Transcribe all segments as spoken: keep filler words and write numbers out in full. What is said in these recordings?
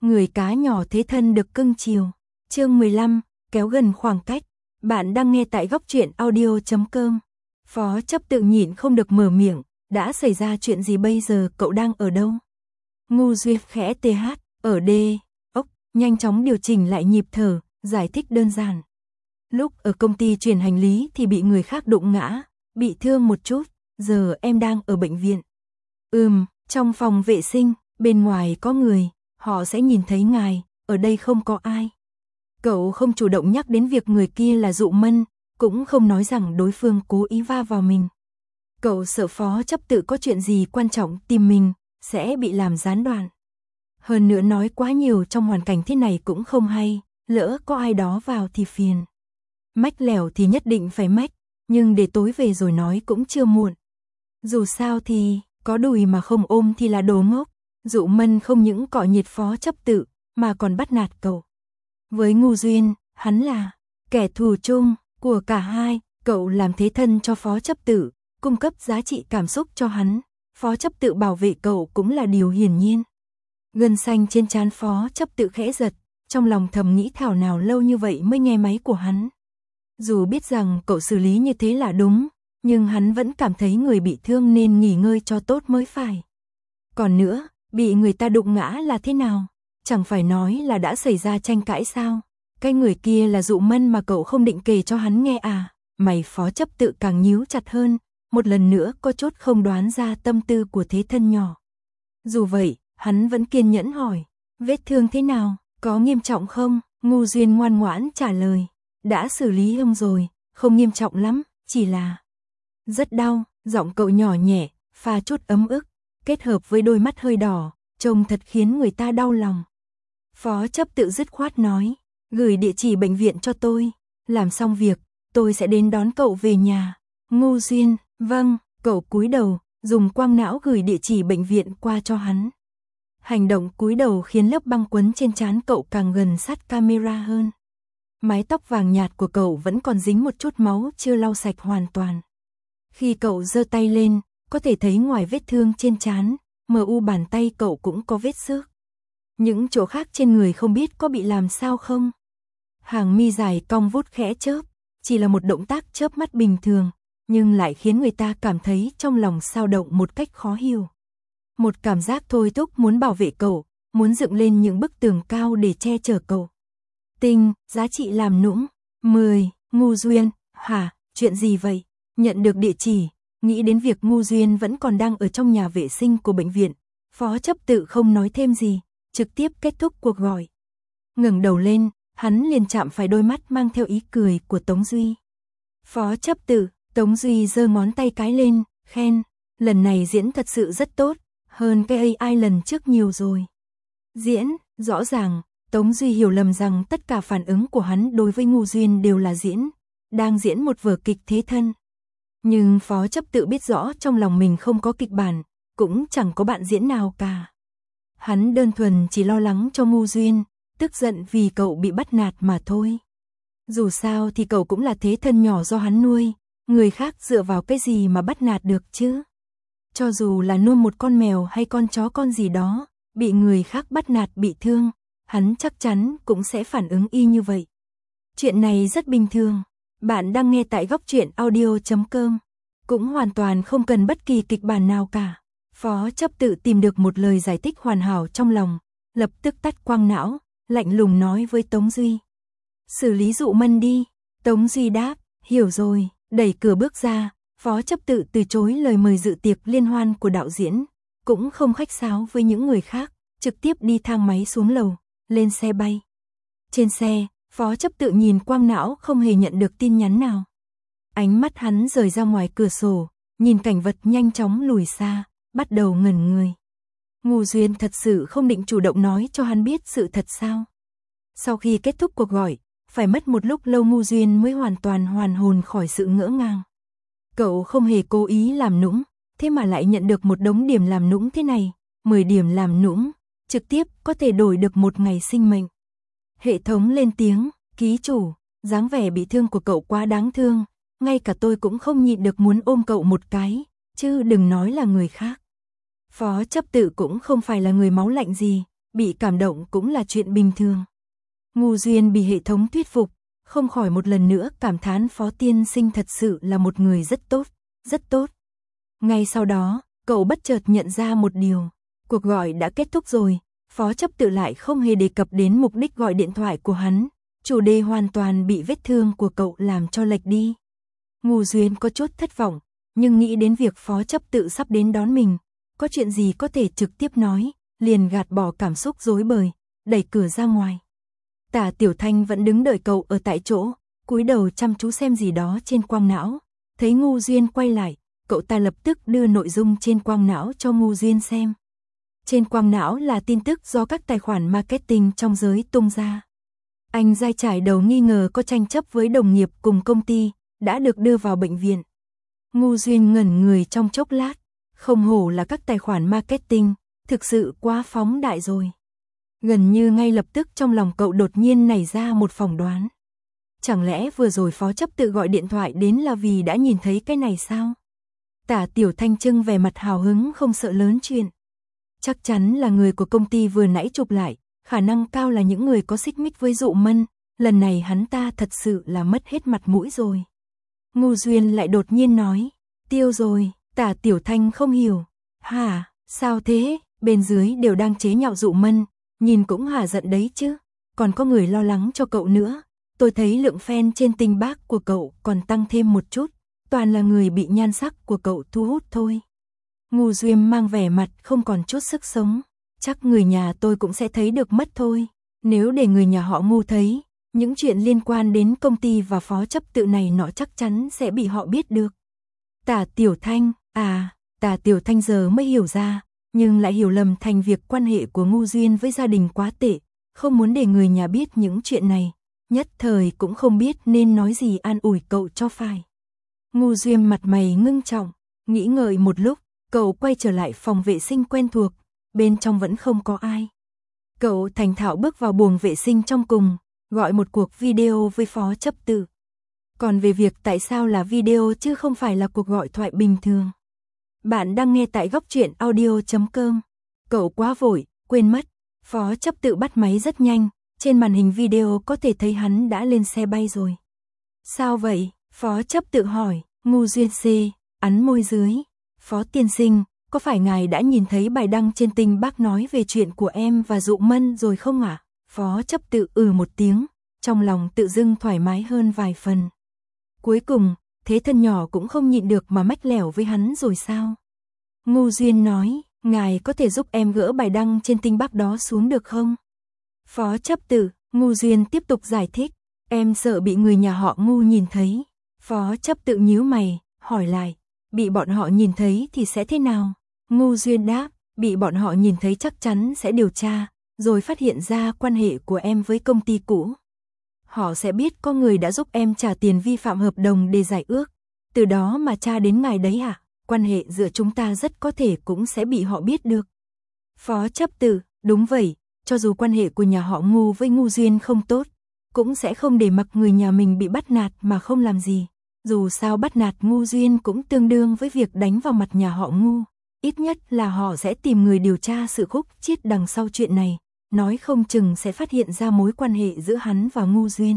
người cá nhỏ thế thân được cưng chiều. Chương mười lăm, kéo gần khoảng cách. Bạn đang nghe tại góc truyện audio chấm com. Phó chấp tự nhịn không được mở miệng, đã xảy ra chuyện gì bây giờ, cậu đang ở đâu? Ngu Duyệt khẽ tê hát, ở đê, ốc, nhanh chóng điều chỉnh lại nhịp thở, giải thích đơn giản. Lúc ở công ty chuyển hành lý thì bị người khác đụng ngã, bị thương một chút, giờ em đang ở bệnh viện. Ừm, trong phòng vệ sinh, bên ngoài có người, họ sẽ nhìn thấy ngài, ở đây không có ai. Cậu không chủ động nhắc đến việc người kia là Dụ Mân, cũng không nói rằng đối phương cố ý va vào mình. Cậu sợ phó chấp tự có chuyện gì quan trọng tìm mình, sẽ bị làm gián đoạn. Hơn nữa nói quá nhiều trong hoàn cảnh thế này cũng không hay, lỡ có ai đó vào thì phiền. Mách lẻo thì nhất định phải mách, nhưng để tối về rồi nói cũng chưa muộn. Dù sao thì, có đùi mà không ôm thì là đồ ngốc. Dụ Mân không những cọ nhiệt phó chấp tự, mà còn bắt nạt cậu. Với Ngu Duyên, hắn là kẻ thù chung của cả hai. Cậu làm thế thân cho phó chấp tự, cung cấp giá trị cảm xúc cho hắn. Phó chấp tự bảo vệ cậu cũng là điều hiển nhiên. Gân xanh trên trán phó chấp tự khẽ giật, trong lòng thầm nghĩ thảo nào lâu như vậy mới nghe máy của hắn. Dù biết rằng cậu xử lý như thế là đúng, nhưng hắn vẫn cảm thấy người bị thương nên nghỉ ngơi cho tốt mới phải. Còn nữa, bị người ta đụng ngã là thế nào? Chẳng phải nói là đã xảy ra tranh cãi sao? Cái người kia là Dụ Mân mà cậu không định kể cho hắn nghe à? Mày phó chấp tự càng nhíu chặt hơn, một lần nữa có chút không đoán ra tâm tư của thế thân nhỏ. Dù vậy, hắn vẫn kiên nhẫn hỏi, vết thương thế nào, có nghiêm trọng không? Ngu Duyên ngoan ngoãn trả lời, đã xử lý ông rồi, không nghiêm trọng lắm, chỉ là rất đau. Giọng cậu nhỏ nhẹ, pha chút ấm ức, kết hợp với đôi mắt hơi đỏ, trông thật khiến người ta đau lòng. Phó chấp tự dứt khoát nói, gửi địa chỉ bệnh viện cho tôi, làm xong việc, tôi sẽ đến đón cậu về nhà. Ngu Duyên, vâng, cậu cúi đầu, dùng quang não gửi địa chỉ bệnh viện qua cho hắn. Hành động cúi đầu khiến lớp băng quấn trên trán cậu càng gần sát camera hơn. Mái tóc vàng nhạt của cậu vẫn còn dính một chút máu chưa lau sạch hoàn toàn. Khi cậu giơ tay lên, có thể thấy ngoài vết thương trên trán, mờ u bàn tay cậu cũng có vết xước. Những chỗ khác trên người không biết có bị làm sao không. Hàng mi dài cong vút khẽ chớp, chỉ là một động tác chớp mắt bình thường, nhưng lại khiến người ta cảm thấy trong lòng xao động một cách khó hiểu. Một cảm giác thôi thúc muốn bảo vệ cậu, muốn dựng lên những bức tường cao để che chở cậu. Tinh, giá trị làm nũng. mười, Ngu Duyên, hả, chuyện gì vậy? Nhận được địa chỉ, nghĩ đến việc Ngu Duyên vẫn còn đang ở trong nhà vệ sinh của bệnh viện, phó chấp tự không nói thêm gì, trực tiếp kết thúc cuộc gọi. Ngẩng đầu lên, hắn liền chạm phải đôi mắt mang theo ý cười của Tống Duy. Phó chấp tự, Tống Duy giơ ngón tay cái lên, khen, lần này diễn thật sự rất tốt, hơn cái a i lần trước nhiều rồi. Diễn, rõ ràng, Tống Duy hiểu lầm rằng tất cả phản ứng của hắn đối với Ngu Duyên đều là diễn, đang diễn một vở kịch thế thân. Nhưng phó chấp tự biết rõ trong lòng mình không có kịch bản, cũng chẳng có bạn diễn nào cả. Hắn đơn thuần chỉ lo lắng cho Ngu Duyên, tức giận vì cậu bị bắt nạt mà thôi. Dù sao thì cậu cũng là thế thân nhỏ do hắn nuôi, người khác dựa vào cái gì mà bắt nạt được chứ? Cho dù là nuôi một con mèo hay con chó con gì đó, bị người khác bắt nạt bị thương, hắn chắc chắn cũng sẽ phản ứng y như vậy. Chuyện này rất bình thường. Bạn đang nghe tại góc truyện audio chấm com. Cũng hoàn toàn không cần bất kỳ kịch bản nào cả. Phó chấp tự tìm được một lời giải thích hoàn hảo trong lòng, lập tức tắt quang não, lạnh lùng nói với Tống Duy. Xử lý Dụ Mân đi. Tống Duy đáp, hiểu rồi, đẩy cửa bước ra. Phó chấp tự từ chối lời mời dự tiệc liên hoan của đạo diễn, cũng không khách sáo với những người khác, trực tiếp đi thang máy xuống lầu, lên xe bay. Trên xe, phó chấp tự nhìn quang não không hề nhận được tin nhắn nào. Ánh mắt hắn rời ra ngoài cửa sổ, nhìn cảnh vật nhanh chóng lùi xa, bắt đầu ngẩn người. Ngu Duyên thật sự không định chủ động nói cho hắn biết sự thật sao? Sau khi kết thúc cuộc gọi, phải mất một lúc lâu Ngu Duyên mới hoàn toàn hoàn hồn khỏi sự ngỡ ngàng. Cậu không hề cố ý làm nũng, thế mà lại nhận được một đống điểm làm nũng thế này, mười điểm làm nũng, trực tiếp có thể đổi được một ngày sinh mệnh. Hệ thống lên tiếng, ký chủ, dáng vẻ bị thương của cậu quá đáng thương, ngay cả tôi cũng không nhịn được muốn ôm cậu một cái, chứ đừng nói là người khác. Phó chấp tự cũng không phải là người máu lạnh gì, bị cảm động cũng là chuyện bình thường. Ngu Duyên bị hệ thống thuyết phục, không khỏi một lần nữa cảm thán Phó tiên sinh thật sự là một người rất tốt, rất tốt. Ngay sau đó, cậu bất chợt nhận ra một điều, cuộc gọi đã kết thúc rồi, Phó chấp tự lại không hề đề cập đến mục đích gọi điện thoại của hắn, chủ đề hoàn toàn bị vết thương của cậu làm cho lệch đi. Ngu Duyên có chút thất vọng, nhưng nghĩ đến việc Phó chấp tự sắp đến đón mình, có chuyện gì có thể trực tiếp nói, liền gạt bỏ cảm xúc rối bời, đẩy cửa ra ngoài. Tả Tiểu Thanh vẫn đứng đợi cậu ở tại chỗ, cúi đầu chăm chú xem gì đó trên quang não, thấy Ngu Duyên quay lại, cậu ta lập tức đưa nội dung trên quang não cho Ngu Duyên xem. Trên quang não là tin tức do các tài khoản marketing trong giới tung ra. Anh Giai trải đầu nghi ngờ có tranh chấp với đồng nghiệp cùng công ty, đã được đưa vào bệnh viện. Ngu Duyên ngẩn người trong chốc lát, không hổ là các tài khoản marketing, thực sự quá phóng đại rồi. Gần như ngay lập tức trong lòng cậu đột nhiên nảy ra một phỏng đoán. Chẳng lẽ vừa rồi Phó chấp tự gọi điện thoại đến là vì đã nhìn thấy cái này sao? Tả Tiểu Thanh trưng vẻ mặt hào hứng không sợ lớn chuyện. Chắc chắn là người của công ty vừa nãy chụp lại, khả năng cao là những người có xích mích với Dụ Mân, lần này hắn ta thật sự là mất hết mặt mũi rồi. Ngu Duyên lại đột nhiên nói, tiêu rồi, Tả Tiểu Thanh không hiểu. Hả, sao thế, bên dưới đều đang chế nhạo Dụ Mân, nhìn cũng hả giận đấy chứ, còn có người lo lắng cho cậu nữa. Tôi thấy lượng fan trên Tinh Bác của cậu còn tăng thêm một chút, toàn là người bị nhan sắc của cậu thu hút thôi. Ngu Duyên mang vẻ mặt không còn chút sức sống, chắc người nhà tôi cũng sẽ thấy được mất thôi. Nếu để người nhà họ Ngu thấy, những chuyện liên quan đến công ty và Phó chấp tự này nọ chắc chắn sẽ bị họ biết được. Tả Tiểu Thanh, à, Tả Tiểu Thanh giờ mới hiểu ra, nhưng lại hiểu lầm thành việc quan hệ của Ngu Duyên với gia đình quá tệ, không muốn để người nhà biết những chuyện này, nhất thời cũng không biết nên nói gì an ủi cậu cho phải. Ngu Duyên mặt mày ngưng trọng, nghĩ ngợi một lúc, cậu quay trở lại phòng vệ sinh quen thuộc, bên trong vẫn không có ai. Cậu thành thạo bước vào buồng vệ sinh trong cùng, gọi một cuộc video với Phó chấp tự. Còn về việc tại sao là video chứ không phải là cuộc gọi thoại bình thường. Bạn đang nghe tại góc truyện audio chấm com. Cậu quá vội, quên mất. Phó chấp tự bắt máy rất nhanh, trên màn hình video có thể thấy hắn đã lên xe bay rồi. Sao vậy? Phó chấp tự hỏi. Ngu Duyên C, ắn môi dưới. Phó tiên sinh, có phải ngài đã nhìn thấy bài đăng trên Tinh Bác nói về chuyện của em và Dụ Mân rồi không ạ? À? Phó chấp tự ừ một tiếng, trong lòng tự dưng thoải mái hơn vài phần. Cuối cùng, thế thân nhỏ cũng không nhịn được mà mách lẻo với hắn rồi sao? Ngu Duyên nói, ngài có thể giúp em gỡ bài đăng trên Tinh Bác đó xuống được không? Phó chấp tự, Ngu Duyên tiếp tục giải thích, em sợ bị người nhà họ Ngu nhìn thấy. Phó chấp tự nhíu mày, hỏi lại, bị bọn họ nhìn thấy thì sẽ thế nào? Ngu Duyên đáp, bị bọn họ nhìn thấy chắc chắn sẽ điều tra, rồi phát hiện ra quan hệ của em với công ty cũ. Họ sẽ biết có người đã giúp em trả tiền vi phạm hợp đồng để giải ước, từ đó mà tra đến ngài đấy à? Quan hệ giữa chúng ta rất có thể cũng sẽ bị họ biết được. Phó chấp tự, đúng vậy, cho dù quan hệ của nhà họ Ngu với Ngu Duyên không tốt, cũng sẽ không để mặc người nhà mình bị bắt nạt mà không làm gì. Dù sao bắt nạt Ngu Duyên cũng tương đương với việc đánh vào mặt nhà họ Ngu. Ít nhất là họ sẽ tìm người điều tra sự khúc chiết đằng sau chuyện này, nói không chừng sẽ phát hiện ra mối quan hệ giữa hắn và Ngu Duyên.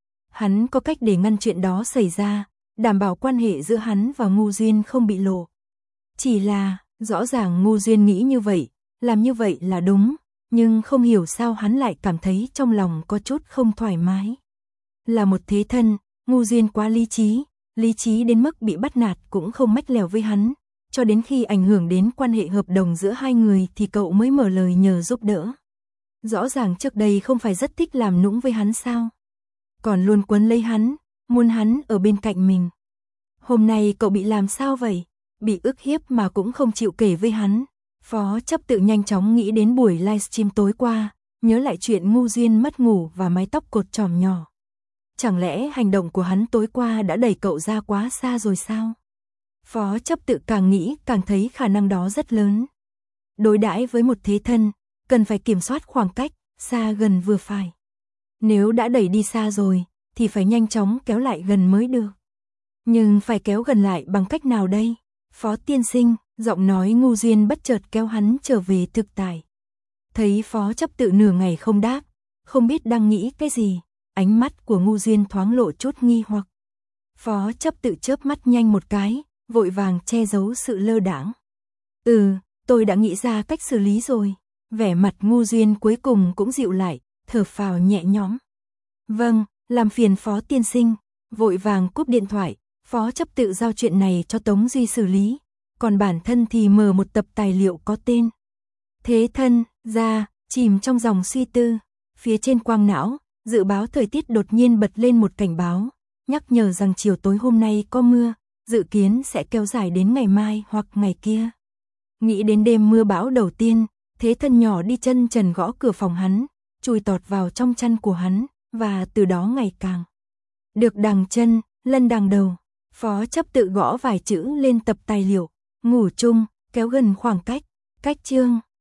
Hắn có cách để ngăn chuyện đó xảy ra, đảm bảo quan hệ giữa hắn và Ngu Duyên không bị lộ. Chỉ là, rõ ràng Ngu Duyên nghĩ như vậy, làm như vậy là đúng, nhưng không hiểu sao hắn lại cảm thấy trong lòng có chút không thoải mái. Là một thế thân, Ngu Duyên quá lý trí, lý trí đến mức bị bắt nạt cũng không mách lèo với hắn, cho đến khi ảnh hưởng đến quan hệ hợp đồng giữa hai người thì cậu mới mở lời nhờ giúp đỡ. Rõ ràng trước đây không phải rất thích làm nũng với hắn sao? Còn luôn quấn lấy hắn, muốn hắn ở bên cạnh mình. Hôm nay cậu bị làm sao vậy? Bị ức hiếp mà cũng không chịu kể với hắn. Phó chấp tự nhanh chóng nghĩ đến buổi livestream tối qua, nhớ lại chuyện Ngu Duyên mất ngủ và mái tóc cột chòm nhỏ. Chẳng lẽ hành động của hắn tối qua đã đẩy cậu ra quá xa rồi sao? Phó chấp tự càng nghĩ càng thấy khả năng đó rất lớn. Đối đãi với một thế thân, cần phải kiểm soát khoảng cách, xa gần vừa phải. Nếu đã đẩy đi xa rồi, thì phải nhanh chóng kéo lại gần mới được. Nhưng phải kéo gần lại bằng cách nào đây? Phó tiên sinh, giọng nói Ngu Duyên bất chợt kéo hắn trở về thực tại. Thấy phó chấp tự nửa ngày không đáp, không biết đang nghĩ cái gì, ánh mắt của Ngu Duyên thoáng lộ chút nghi hoặc. Phó chấp tự chớp mắt nhanh một cái, vội vàng che giấu sự lơ đãng. Ừ, tôi đã nghĩ ra cách xử lý rồi. Vẻ mặt Ngu Duyên cuối cùng cũng dịu lại, thở phào nhẹ nhõm. Vâng, làm phiền phó tiên sinh. Vội vàng cúp điện thoại, phó chấp tự giao chuyện này cho Tống Duy xử lý. Còn bản thân thì mở một tập tài liệu có tên Thế thân, ra, chìm trong dòng suy tư. Phía trên quang não, dự báo thời tiết đột nhiên bật lên một cảnh báo, nhắc nhở rằng chiều tối hôm nay có mưa, dự kiến sẽ kéo dài đến ngày mai hoặc ngày kia. Nghĩ đến đêm mưa bão đầu tiên, Thế thân nhỏ đi chân trần gõ cửa phòng hắn, chui tọt vào trong chăn của hắn, và từ đó ngày càng được đằng chân, lân đằng đầu. Phó chấp tự gõ vài chữ lên tập tài liệu, ngủ chung, kéo gần khoảng cách, cách chương.